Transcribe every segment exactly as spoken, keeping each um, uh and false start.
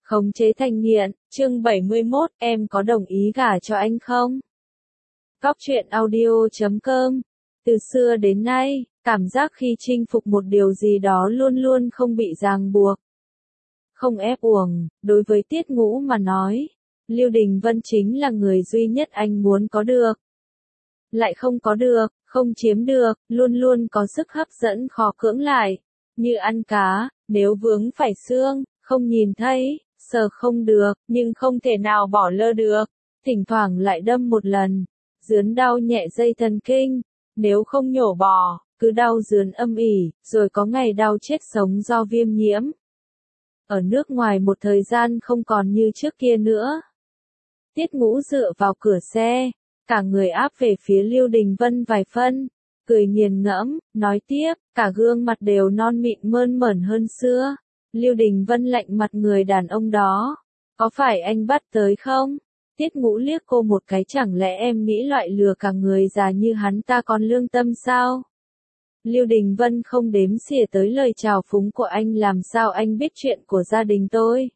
Khống chế thành nghiện, chương bảy mươi mốt, em có đồng ý gả cho anh không? Góc truyện audio chấm com. Từ xưa đến nay, cảm giác khi chinh phục một điều gì đó luôn luôn không bị ràng buộc, không ép uổng. Đối với Tiết Ngũ mà nói, Lưu Đình Vân chính là người duy nhất anh muốn có được. Lại không có được, không chiếm được, luôn luôn có sức hấp dẫn khó cưỡng lại. Như ăn cá, nếu vướng phải xương, không nhìn thấy, sờ không được, nhưng không thể nào bỏ lơ được. Thỉnh thoảng lại đâm một lần, dướn đau nhẹ dây thần kinh, nếu không nhổ bỏ, cứ đau dướn âm ỉ, rồi có ngày đau chết sống do viêm nhiễm. Ở nước ngoài một thời gian không còn như trước kia nữa. Tiết Ngũ dựa vào cửa xe, cả người áp về phía Lưu Đình Vân vài phân, cười nghiền ngẫm, nói tiếp, cả gương mặt đều non mịn mơn mởn hơn xưa. Lưu Đình Vân lạnh mặt người đàn ông đó, có phải anh bắt tới không? Tiết Ngũ liếc cô một cái, chẳng lẽ em nghĩ loại lừa cả người già như hắn ta còn lương tâm sao? Lưu Đình Vân không đếm xỉa tới lời chào phúng của anh, làm sao anh biết chuyện của gia đình tôi?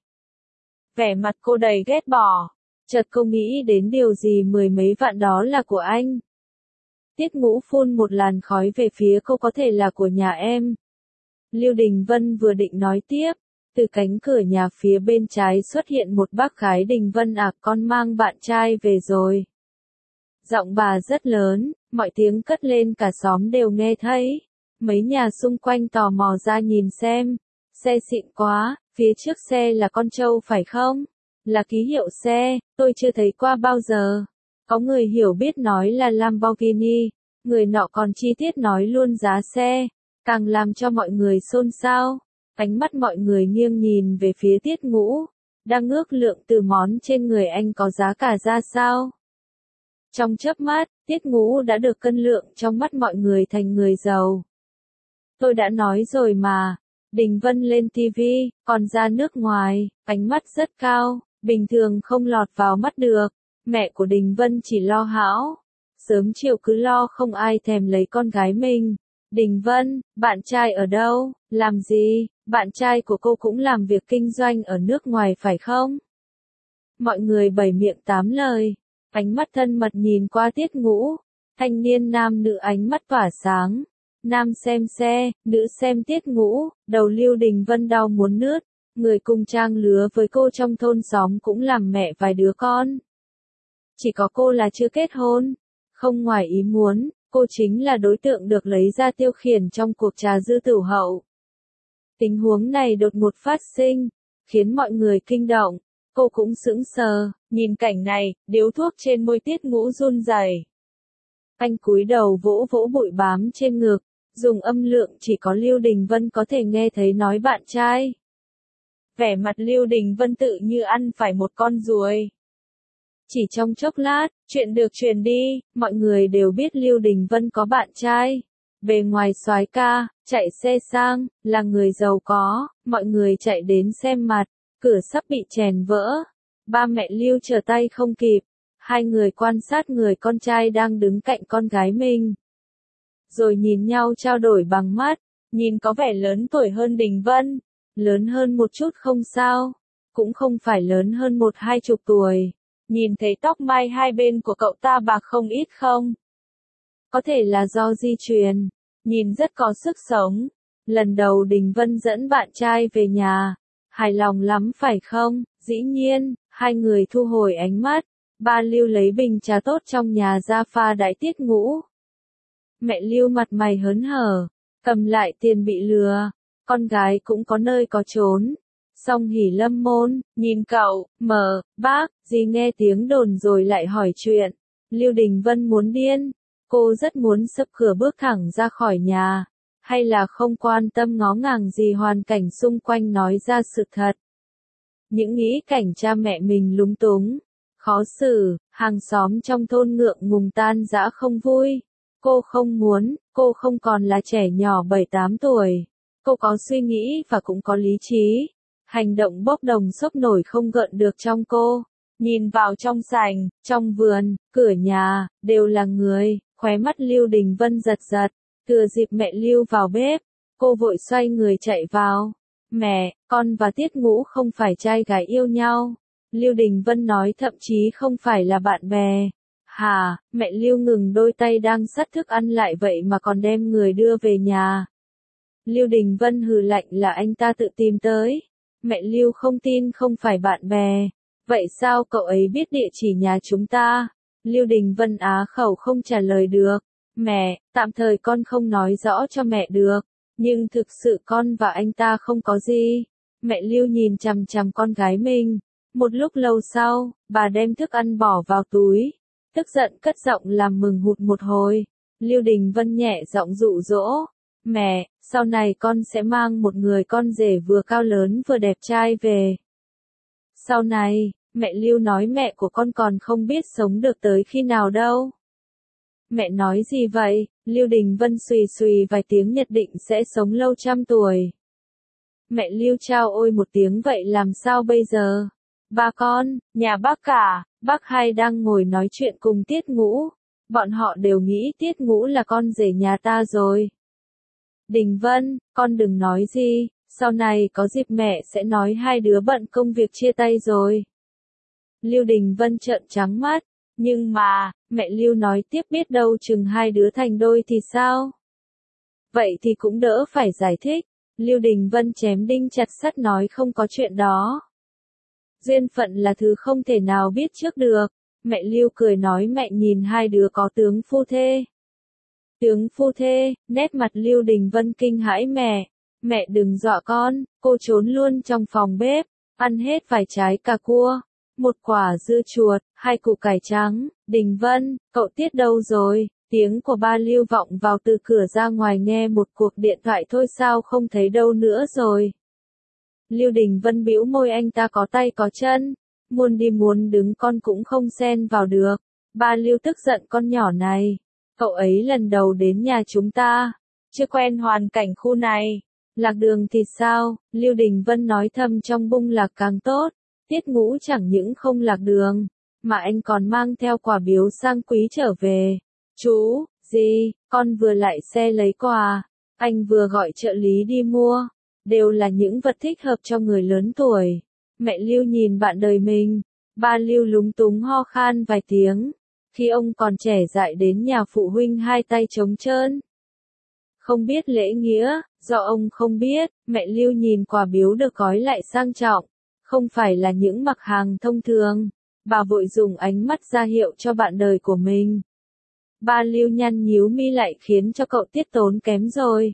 Vẻ mặt cô đầy ghét bỏ, chợt cô nghĩ đến điều gì mười mấy vạn đó là của anh. Tiết Ngũ phun một làn khói về phía cô, có thể là của nhà em. Lưu Đình Vân vừa định nói tiếp, từ cánh cửa nhà phía bên trái xuất hiện một bác gái. Đình Vân à, con mang bạn trai về rồi. Giọng bà rất lớn, mọi tiếng cất lên cả xóm đều nghe thấy. Mấy nhà xung quanh tò mò ra nhìn xem. Xe xịn quá, phía trước xe là con trâu phải không? Là ký hiệu xe, tôi chưa thấy qua bao giờ. Có người hiểu biết nói là Lamborghini, người nọ còn chi tiết nói luôn giá xe, càng làm cho mọi người xôn xao. Ánh mắt mọi người nghiêng nhìn về phía Tiết Ngũ, đang ước lượng từ món trên người anh có giá cả ra sao. Trong chớp mắt, Tiết Ngũ đã được cân lượng trong mắt mọi người thành người giàu. Tôi đã nói rồi mà. Đình Vân lên ti vi, còn ra nước ngoài, ánh mắt rất cao, bình thường không lọt vào mắt được. Mẹ của Đình Vân chỉ lo hão, sớm chiều cứ lo không ai thèm lấy con gái mình. Đình Vân, bạn trai ở đâu, làm gì? Bạn trai của cô cũng làm việc kinh doanh ở nước ngoài phải không? Mọi người bảy miệng tám lời, ánh mắt thân mật nhìn qua Tiết Ngũ, thanh niên nam nữ ánh mắt tỏa sáng. Nam xem xe, nữ xem Tiết Ngũ, đầu Lưu Đình Vân đau muốn nứt. Người cùng trang lứa với cô trong thôn xóm cũng làm mẹ vài đứa con. Chỉ có cô là chưa kết hôn. Không ngoài ý muốn, cô chính là đối tượng được lấy ra tiêu khiển trong cuộc trà dư tửu hậu. Tình huống này đột ngột phát sinh, khiến mọi người kinh động. Cô cũng sững sờ, nhìn cảnh này, điếu thuốc trên môi Tiết Ngũ run rẩy. Anh cúi đầu vỗ vỗ bụi bám trên ngực, dùng âm lượng chỉ có Lưu Đình Vân có thể nghe thấy nói bạn trai. Vẻ mặt Lưu Đình Vân tự như ăn phải một con ruồi. Chỉ trong chốc lát, chuyện được truyền đi, mọi người đều biết Lưu Đình Vân có bạn trai. Bề ngoài soái ca, chạy xe sang, là người giàu có, mọi người chạy đến xem mặt, cửa sắp bị chèn vỡ. Ba mẹ Lưu trở tay không kịp, hai người quan sát người con trai đang đứng cạnh con gái mình. Rồi nhìn nhau trao đổi bằng mắt, nhìn có vẻ lớn tuổi hơn Đình Vân, lớn hơn một chút không sao, cũng không phải lớn hơn một hai chục tuổi. Nhìn thấy tóc mai hai bên của cậu ta bạc không ít không? Có thể là do di truyền, nhìn rất có sức sống. Lần đầu Đình Vân dẫn bạn trai về nhà, hài lòng lắm phải không? Dĩ nhiên, hai người thu hồi ánh mắt. Ba Lưu lấy bình trà tốt trong nhà ra pha đãi Tiết Ngũ. Mẹ Lưu mặt mày hớn hở, cầm lại tiền bị lừa, con gái cũng có nơi có chốn. Song hỉ lâm môn, nhìn cậu, mờ, bác, gì nghe tiếng đồn rồi lại hỏi chuyện. Lưu Đình Vân muốn điên, cô rất muốn sập cửa bước thẳng ra khỏi nhà, hay là không quan tâm ngó ngàng gì hoàn cảnh xung quanh nói ra sự thật. Những nghĩ cảnh cha mẹ mình lúng túng, khó xử, hàng xóm trong thôn ngượng ngùng tan dã không vui. Cô không muốn, cô không còn là trẻ nhỏ bảy tám tuổi. Cô có suy nghĩ và cũng có lý trí. Hành động bốc đồng sốc nổi không gợn được trong cô. Nhìn vào trong sảnh, trong vườn, cửa nhà, đều là người. Khóe mắt Lưu Đình Vân giật giật. Thừa dịp mẹ Lưu vào bếp, cô vội xoay người chạy vào. Mẹ, con và Tiết Ngũ không phải trai gái yêu nhau. Lưu Đình Vân nói thậm chí không phải là bạn bè. Hả, mẹ Lưu ngừng đôi tay đang xắt thức ăn lại vậy mà còn đem người đưa về nhà. Lưu Đình Vân hừ lạnh là anh ta tự tìm tới. Mẹ Lưu không tin không phải bạn bè. Vậy sao cậu ấy biết địa chỉ nhà chúng ta? Lưu Đình Vân á khẩu không trả lời được. Mẹ, tạm thời con không nói rõ cho mẹ được. Nhưng thực sự con và anh ta không có gì. Mẹ Lưu nhìn chằm chằm con gái mình. Một lúc lâu sau, bà đem thức ăn bỏ vào túi. Tức giận cất giọng làm mừng hụt một hồi. Lưu Đình Vân nhẹ giọng dụ dỗ. Mẹ, sau này con sẽ mang một người con rể vừa cao lớn vừa đẹp trai về. Sau này, mẹ Lưu nói mẹ của con còn không biết sống được tới khi nào đâu. Mẹ nói gì vậy? Lưu Đình Vân xùy xùy vài tiếng nhất định sẽ sống lâu trăm tuổi. Mẹ Lưu chao ôi một tiếng vậy làm sao bây giờ? Ba con, nhà bác cả, bác hai đang ngồi nói chuyện cùng Tiết Ngũ. Bọn họ đều nghĩ Tiết Ngũ là con rể nhà ta rồi. Đình Vân, con đừng nói gì, sau này có dịp mẹ sẽ nói hai đứa bận công việc chia tay rồi. Lưu Đình Vân trợn trắng mắt, nhưng mà, mẹ Lưu nói tiếp biết đâu chừng hai đứa thành đôi thì sao? Vậy thì cũng đỡ phải giải thích. Lưu Đình Vân chém đinh chặt sắt nói không có chuyện đó. Duyên phận là thứ không thể nào biết trước được. Mẹ Lưu cười nói mẹ nhìn hai đứa có tướng phu thê. Tướng phu thê, nét mặt Lưu Đình Vân kinh hãi mẹ. Mẹ đừng dọa con, cô trốn luôn trong phòng bếp, ăn hết vài trái cà cua, một quả dưa chuột, hai củ cải trắng. Đình Vân, cậu Tiết đâu rồi? Tiếng của ba Lưu vọng vào từ cửa ra ngoài nghe một cuộc điện thoại thôi sao không thấy đâu nữa rồi. Lưu Đình Vân bĩu môi anh ta có tay có chân, muốn đi muốn đứng con cũng không xen vào được. Ba Lưu tức giận con nhỏ này, cậu ấy lần đầu đến nhà chúng ta, chưa quen hoàn cảnh khu này. Lạc đường thì sao? Lưu Đình Vân nói thầm trong bụng lạc càng tốt. Tiết Ngũ chẳng những không lạc đường, mà anh còn mang theo quà biếu sang quý trở về. Chú, gì, con vừa lại xe lấy quà, anh vừa gọi trợ lý đi mua, đều là những vật thích hợp cho người lớn tuổi. Mẹ Lưu nhìn bạn đời mình, ba Lưu lúng túng ho khan vài tiếng, khi ông còn trẻ dại đến nhà phụ huynh hai tay trống trơn. Không biết lễ nghĩa, do ông không biết, mẹ Lưu nhìn quà biếu được gói lại sang trọng, không phải là những mặt hàng thông thường. Bà vội dùng ánh mắt ra hiệu cho bạn đời của mình. Ba Lưu nhăn nhíu mi lại khiến cho cậu Tiết tốn kém rồi.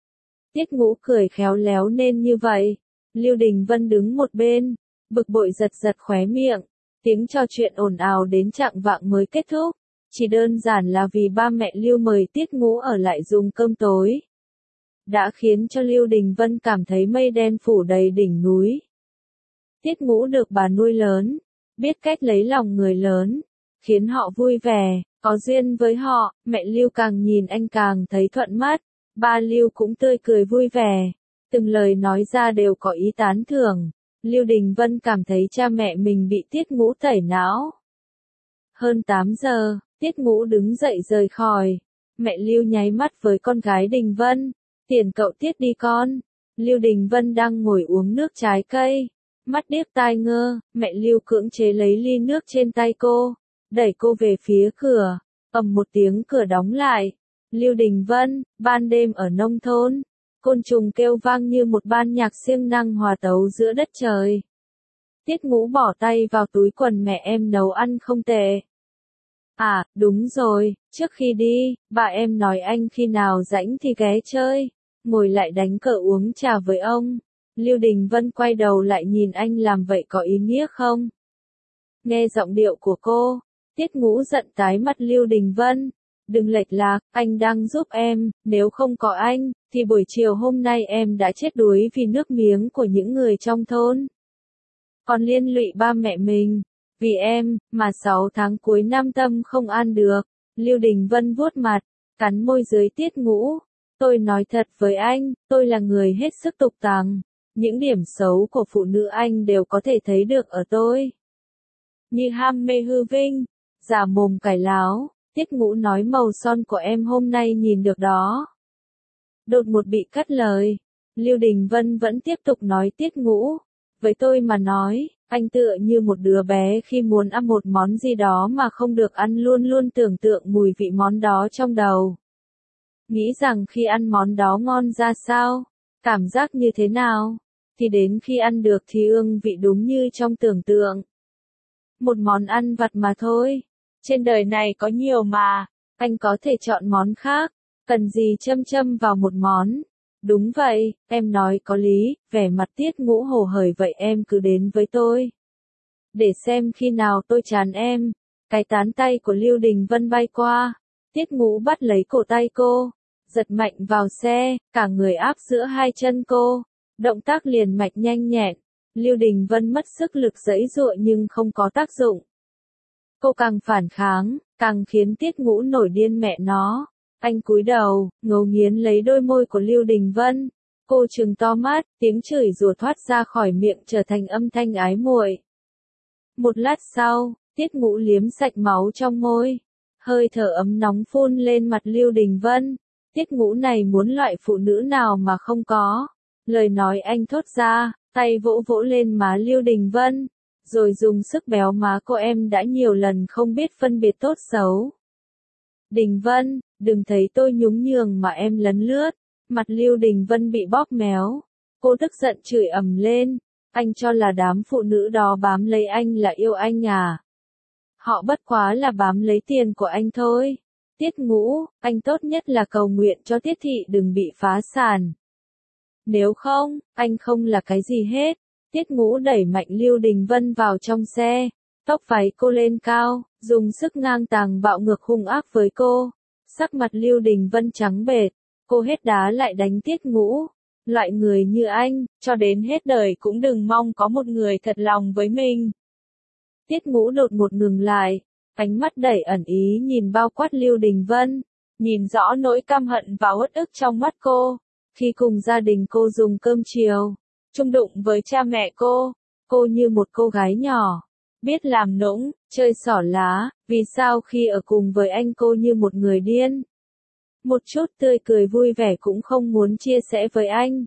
Tiết Ngũ cười khéo léo nên như vậy. Lưu Đình Vân đứng một bên, bực bội giật giật khóe miệng. Tiếng trò chuyện ồn ào đến chạng vạng mới kết thúc. Chỉ đơn giản là vì ba mẹ Lưu mời Tiết Ngũ ở lại dùng cơm tối. Đã khiến cho Lưu Đình Vân cảm thấy mây đen phủ đầy đỉnh núi. Tiết Ngũ được bà nuôi lớn, biết cách lấy lòng người lớn, khiến họ vui vẻ, có duyên với họ. Mẹ Lưu càng nhìn anh càng thấy thuận mắt, ba Lưu cũng tươi cười vui vẻ, từng lời nói ra đều có ý tán thưởng. Lưu Đình Vân cảm thấy cha mẹ mình bị Tiết Ngũ tẩy não. Hơn tám giờ, Tiết Ngũ đứng dậy rời khỏi. Mẹ Lưu nháy mắt với con gái Đình Vân, tiền cậu Tiết đi con. Lưu Đình Vân đang ngồi uống nước trái cây, mắt điếc tai ngơ. Mẹ Lưu cưỡng chế lấy ly nước trên tay cô, đẩy cô về phía cửa, ầm một tiếng cửa đóng lại. Lưu Đình Vân, ban đêm ở nông thôn, côn trùng kêu vang như một ban nhạc siêng năng hòa tấu giữa đất trời. Tiết Ngũ bỏ tay vào túi quần mẹ em nấu ăn không tệ. À, đúng rồi, trước khi đi, bà em nói anh khi nào rảnh thì ghé chơi, ngồi lại đánh cờ uống trà với ông. Lưu Đình Vân quay đầu lại nhìn anh làm vậy có ý nghĩa không? Nghe giọng điệu của cô, Tiết Ngũ giận tái mặt Lưu Đình Vân. Đừng lệch lạc, anh đang giúp em, nếu không có anh, thì buổi chiều hôm nay em đã chết đuối vì nước miếng của những người trong thôn. Còn liên lụy ba mẹ mình, vì em, mà sáu tháng cuối năm tâm không an được. Lưu Đình Vân vuốt mặt, cắn môi dưới Tiết Ngũ. Tôi nói thật với anh, tôi là người hết sức tục tằng. Những điểm xấu của phụ nữ anh đều có thể thấy được ở tôi. Như ham mê hư vinh, giả mồm cải láo. Tiết Ngũ nói màu son của em hôm nay nhìn được đó. Đột một bị cắt lời. Lưu Đình Vân vẫn tiếp tục nói Tiết Ngũ. Với tôi mà nói, anh tựa như một đứa bé khi muốn ăn một món gì đó mà không được ăn luôn luôn tưởng tượng mùi vị món đó trong đầu. Nghĩ rằng khi ăn món đó ngon ra sao, cảm giác như thế nào, thì đến khi ăn được thì ương vị đúng như trong tưởng tượng. Một món ăn vặt mà thôi. Trên đời này có nhiều mà, anh có thể chọn món khác, cần gì châm châm vào một món. Đúng vậy, em nói có lý, vẻ mặt Tiết Ngũ hồ hởi vậy em cứ đến với tôi. Để xem khi nào tôi chán em. Cái tán tay của Lưu Đình Vân bay qua, Tiết Ngũ bắt lấy cổ tay cô, giật mạnh vào xe, cả người áp giữa hai chân cô, động tác liền mạch nhanh nhẹn. Lưu Đình Vân mất sức lực giãy giụa nhưng không có tác dụng. Cô càng phản kháng, càng khiến Tiết Ngũ nổi điên mẹ nó. Anh cúi đầu, ngấu nghiến lấy đôi môi của Lưu Đình Vân. Cô trừng to mắt, tiếng chửi rủa thoát ra khỏi miệng trở thành âm thanh ái muội. Một lát sau, Tiết Ngũ liếm sạch máu trong môi. Hơi thở ấm nóng phun lên mặt Lưu Đình Vân. Tiết Ngũ này muốn loại phụ nữ nào mà không có. Lời nói anh thốt ra, tay vỗ vỗ lên má Lưu Đình Vân, rồi dùng sức béo má cô em đã nhiều lần không biết phân biệt tốt xấu. Đình Vân, đừng thấy tôi nhún nhường mà em lấn lướt. Mặt Lưu Đình Vân bị bóp méo. Cô tức giận chửi ầm lên. Anh cho là đám phụ nữ đó bám lấy anh là yêu anh à? Họ bất quá là bám lấy tiền của anh thôi. Tiết Ngũ, anh tốt nhất là cầu nguyện cho Tiết thị đừng bị phá sản. Nếu không, anh không là cái gì hết. Tiết Ngũ đẩy mạnh Lưu Đình Vân vào trong xe, tóc váy cô lên cao, dùng sức ngang tàng bạo ngược hung ác với cô. Sắc mặt Lưu Đình Vân trắng bệch, cô hết đá lại đánh Tiết Ngũ. Loại người như anh, cho đến hết đời cũng đừng mong có một người thật lòng với mình. Tiết Ngũ đột ngột ngừng lại, ánh mắt đầy ẩn ý nhìn bao quát Lưu Đình Vân, nhìn rõ nỗi căm hận và uất ức trong mắt cô. Khi cùng gia đình cô dùng cơm chiều, chung đụng với cha mẹ cô, cô như một cô gái nhỏ, biết làm nũng, chơi xỏ lá, vì sao khi ở cùng với anh cô như một người điên. Một chút tươi cười vui vẻ cũng không muốn chia sẻ với anh.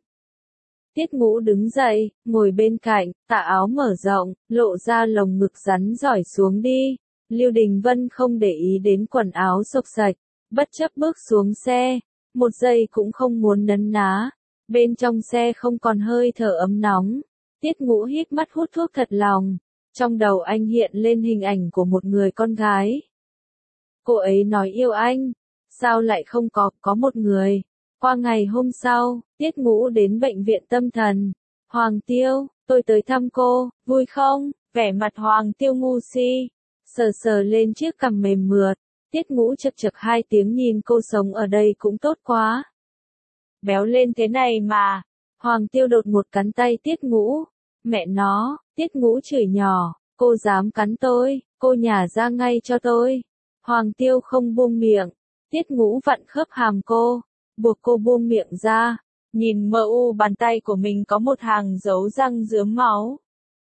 Tiết Ngũ đứng dậy, ngồi bên cạnh, tà áo mở rộng, lộ ra lồng ngực rắn giỏi xuống đi. Lưu Đình Vân không để ý đến quần áo xộc xạch, bất chấp bước xuống xe, một giây cũng không muốn nấn ná. Bên trong xe không còn hơi thở ấm nóng. Tiết Ngũ híp mắt hút thuốc thật lòng. Trong đầu anh hiện lên hình ảnh của một người con gái. Cô ấy nói yêu anh. Sao lại không có, có một người. Qua ngày hôm sau, Tiết Ngũ đến bệnh viện tâm thần. Hoàng Tiêu, tôi tới thăm cô, vui không? Vẻ mặt Hoàng Tiêu ngu si. Sờ sờ lên chiếc cằm mềm mượt. Tiết Ngũ chật chật hai tiếng nhìn cô sống ở đây cũng tốt quá. Béo lên thế này mà. Hoàng Tiêu đột một cắn tay Tiết Ngũ. Mẹ nó, Tiết Ngũ chửi nhỏ, cô dám cắn tôi, cô nhả ra ngay cho tôi. Hoàng Tiêu không buông miệng. Tiết Ngũ vặn khớp hàm cô, buộc cô buông miệng ra. Nhìn mờ u bàn tay của mình có một hàng dấu răng rướm máu.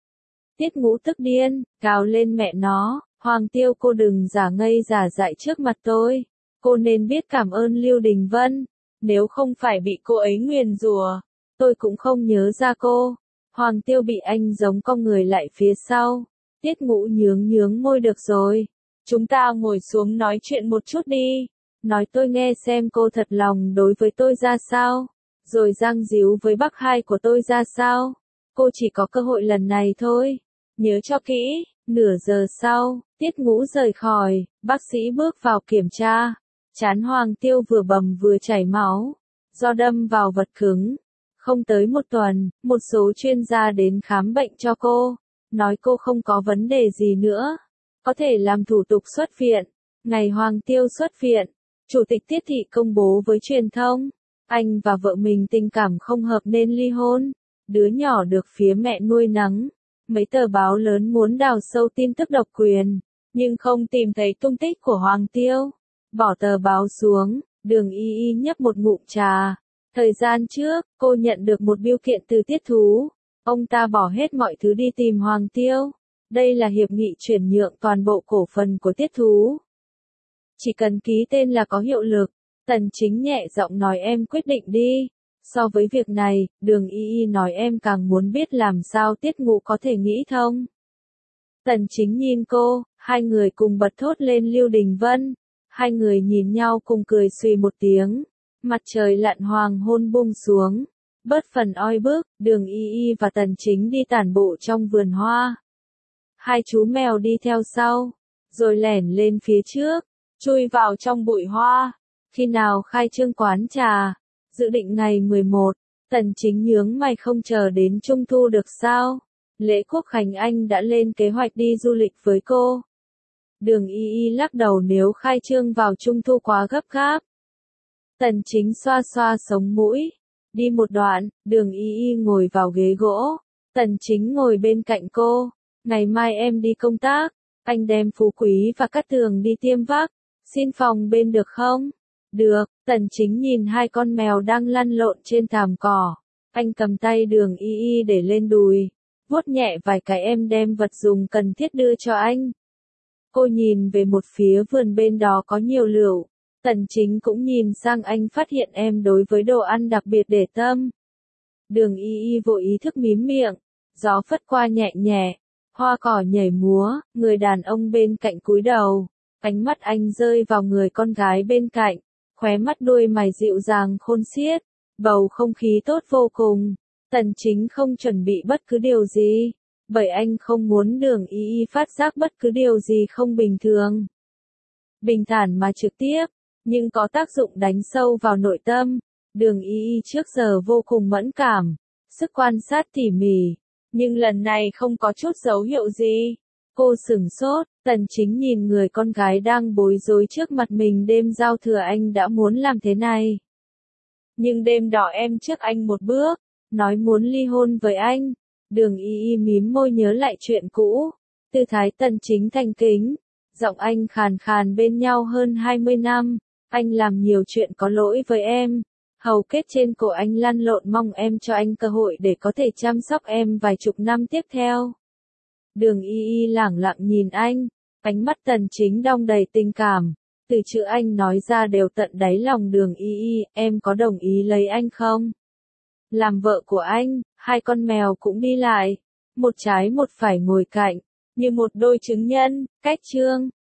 Tiết Ngũ tức điên, gào lên mẹ nó. Hoàng Tiêu cô đừng giả ngây giả dại trước mặt tôi. Cô nên biết cảm ơn Lưu Đình Vân. Nếu không phải bị cô ấy nguyền rủa, tôi cũng không nhớ ra cô. Hoàng Tiêu bị anh giống con người lại phía sau. Tiết Ngũ nhướng nhướng môi được rồi. Chúng ta ngồi xuống nói chuyện một chút đi. Nói tôi nghe xem cô thật lòng đối với tôi ra sao. Rồi giang díu với bác hai của tôi ra sao. Cô chỉ có cơ hội lần này thôi. Nhớ cho kỹ. Nửa giờ sau, Tiết Ngũ rời khỏi, bác sĩ bước vào kiểm tra. Trán Hoàng Tiêu vừa bầm vừa chảy máu, do đâm vào vật cứng. Không tới một tuần, một số chuyên gia đến khám bệnh cho cô, nói cô không có vấn đề gì nữa, có thể làm thủ tục xuất viện. Ngày Hoàng Tiêu xuất viện, Chủ tịch Tiết thị công bố với truyền thông, anh và vợ mình tình cảm không hợp nên ly hôn, đứa nhỏ được phía mẹ nuôi nấng. Mấy tờ báo lớn muốn đào sâu tin tức độc quyền, nhưng không tìm thấy tung tích của Hoàng Tiêu. Bỏ tờ báo xuống, Đường Y Y nhấp một ngụm trà. Thời gian trước, cô nhận được một bưu kiện từ Tiết Thú. Ông ta bỏ hết mọi thứ đi tìm Hoàng Tiêu. Đây là hiệp nghị chuyển nhượng toàn bộ cổ phần của Tiết Thú. Chỉ cần ký tên là có hiệu lực. Tần Chính nhẹ giọng nói em quyết định đi. So với việc này, Đường Y Y nói em càng muốn biết làm sao Tiết Ngũ có thể nghĩ thông. Tần Chính nhìn cô, hai người cùng bật thốt lên Lưu Đình Vân. Hai người nhìn nhau cùng cười xùy một tiếng. Mặt trời lặn hoàng hôn buông xuống. Bớt phần oi bức, Đường Y Y và Tần Chính đi tản bộ trong vườn hoa. Hai chú mèo đi theo sau, rồi lẻn lên phía trước, chui vào trong bụi hoa. Khi nào khai trương quán trà? Dự định ngày mười một, Tần Chính nhướng mày không chờ đến Trung Thu được sao? Lễ Quốc Khánh anh đã lên kế hoạch đi du lịch với cô. Đường Y Y lắc đầu nếu khai trương vào Trung Thu quá gấp gáp. Tần Chính xoa xoa sống mũi. Đi một đoạn, Đường Y Y ngồi vào ghế gỗ. Tần Chính ngồi bên cạnh cô. Ngày mai em đi công tác. Anh đem Phú Quý và Cát Tường đi tiêm vắc. Xin phòng bên được không? Được, Tần Chính nhìn hai con mèo đang lăn lộn trên thảm cỏ. Anh cầm tay Đường Y Y để lên đùi. Vuốt nhẹ vài cái em đem vật dùng cần thiết đưa cho anh. Cô nhìn về một phía vườn bên đó có nhiều lựu. Tần Chính cũng nhìn sang anh phát hiện em đối với đồ ăn đặc biệt để tâm. Đường Y Y vô ý thức mím miệng. Gió phất qua nhẹ nhẹ. Hoa cỏ nhảy múa, người đàn ông bên cạnh cúi đầu. Ánh mắt anh rơi vào người con gái bên cạnh. Khóe mắt đuôi mày dịu dàng khôn xiết. Bầu không khí tốt vô cùng. Tần Chính không chuẩn bị bất cứ điều gì. Bởi anh không muốn Đường Y Y phát giác bất cứ điều gì không bình thường. Bình thản mà trực tiếp, nhưng có tác dụng đánh sâu vào nội tâm. Đường Y Y trước giờ vô cùng mẫn cảm, sức quan sát tỉ mỉ, nhưng lần này không có chút dấu hiệu gì. Cô sửng sốt, Tần Chính nhìn người con gái đang bối rối trước mặt mình đêm giao thừa anh đã muốn làm thế này. Nhưng đêm đó em trước anh một bước, nói muốn ly hôn với anh. Đường Y Y mím môi nhớ lại chuyện cũ. Tư thái Tần Chính thành kính. Giọng anh khàn khàn bên nhau hơn hai mươi năm. Anh làm nhiều chuyện có lỗi với em. Hầu kết trên cổ anh lăn lộn mong em cho anh cơ hội để có thể chăm sóc em vài chục năm tiếp theo. Đường Y Y lẳng lặng nhìn anh. Ánh mắt Tần Chính đong đầy tình cảm. Từ chữ anh nói ra đều tận đáy lòng Đường Y Y. Em có đồng ý lấy anh không? Làm vợ của anh, hai con mèo cũng đi lại. Một trái một phải ngồi cạnh. Như một đôi chứng nhân, cách chương.